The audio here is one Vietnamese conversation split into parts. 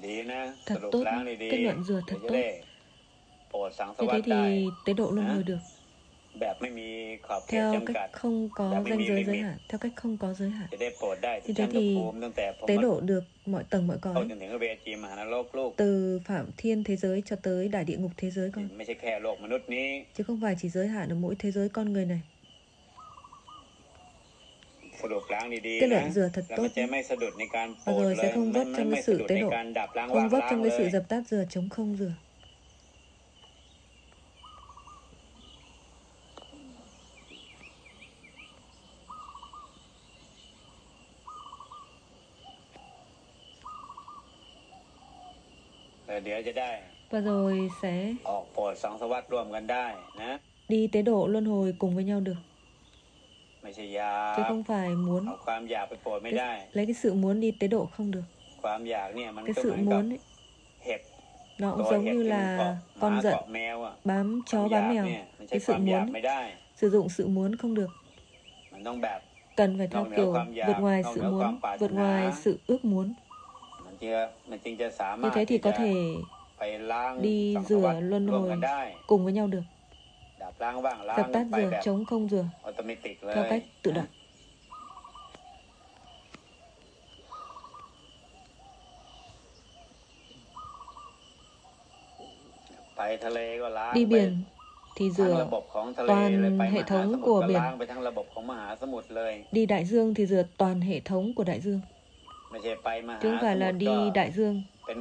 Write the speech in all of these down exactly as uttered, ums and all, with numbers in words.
thật tốt, kết luận rửa thật tốt. Như thế thì tế độ luân hồi được theo cách không có ranh giới giới hạn, theo cách không có giới hạn. Như thế thì tế độ được mọi tầng mọi cõi, từ phạm thiên thế giới cho tới đại địa ngục thế giới con, chứ không phải chỉ giới hạn ở mỗi thế giới con người này. Kết luận rửa thật tốt nhé. Và rồi sẽ không vấp trong cái sự tế độ, không vấp trong cái sự dập tắt rửa, chống không rửa. Và rồi sẽ đi tế độ luân hồi cùng với nhau được, chứ không phải muốn cái, lấy cái sự muốn đi tế độ không được. Cái sự muốn ấy, nó cũng giống như là con giận bám chó bám mèo. Cái sự muốn ấy, sử dụng sự muốn không được, cần phải theo kiểu vượt ngoài sự muốn, vượt ngoài sự ước muốn. Như thế thì có thể đi rửa luân hồi cùng với nhau được, dập tắt rửa, chống không rửa, theo cách tự động. Đi biển thì rửa toàn hệ thống của biển. Đi đại dương thì rửa toàn hệ thống của đại dương, chứ không phải là đi đại dương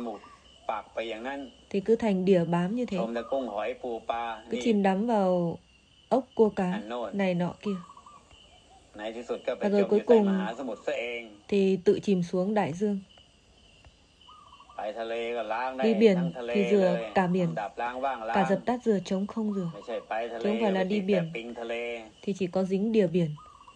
thì cứ thành đỉa bám như thế, cứ chìm đắm vào ốc cua cá này nọ kia. Và rồi cuối cùng thì tự chìm xuống đại dương. Đi biển thì rửa cả biển, cả dập tắt rửa, chống không rửa, chứ không phải là đi biển thì chỉ có dính đỉa biển,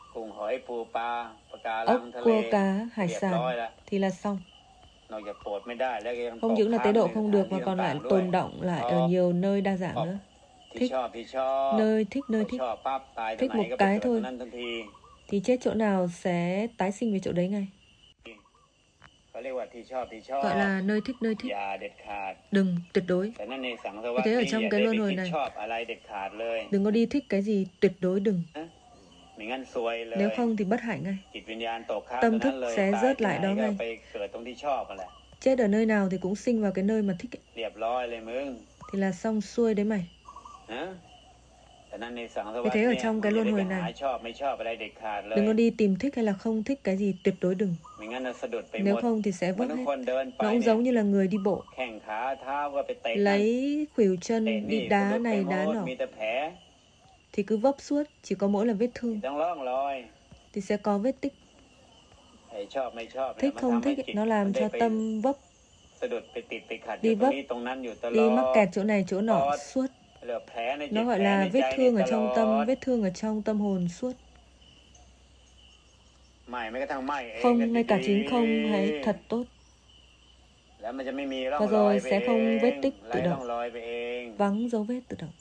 ốc cua cá hải sản thì là xong. Không những là tế độ không được mà còn lại tồn đọng lại ở nhiều nơi đa dạng nữa. Thích nơi thích nơi thích, thích một cái thôi thì chết chỗ nào sẽ tái sinh về chỗ đấy ngay. Gọi là nơi thích nơi thích, đừng tuyệt đối. Vì thế ở trong cái luân hồi này, đừng có đi thích cái gì, tuyệt đối đừng. Nếu không thì bất hạnh ngay, tâm thức sẽ rớt lại đó ngay. Chết ở nơi nào thì cũng sinh vào cái nơi mà thích ấy. Thì là xong xuôi đấy mày. Vì thế ở trong cái luân hồi này, đừng có đi tìm thích hay là không thích cái gì, tuyệt đối đừng. Nếu không thì sẽ vấp hết. Nó cũng giống như là người đi bộ, lấy khuỷu chân đi đá này đá nọ thì cứ vấp suốt, chỉ có mỗi là vết thương thì sẽ có vết tích. Thích không thích ấy, nó làm cho tâm vấp, đi vấp, đi mắc kẹt chỗ này chỗ nọ suốt. Nó gọi là vết thương ở trong tâm, vết thương ở trong tâm hồn suốt. Không, ngay cả chính không hay thật tốt. Và rồi sẽ không vết tích tự động, vắng dấu vết tự động.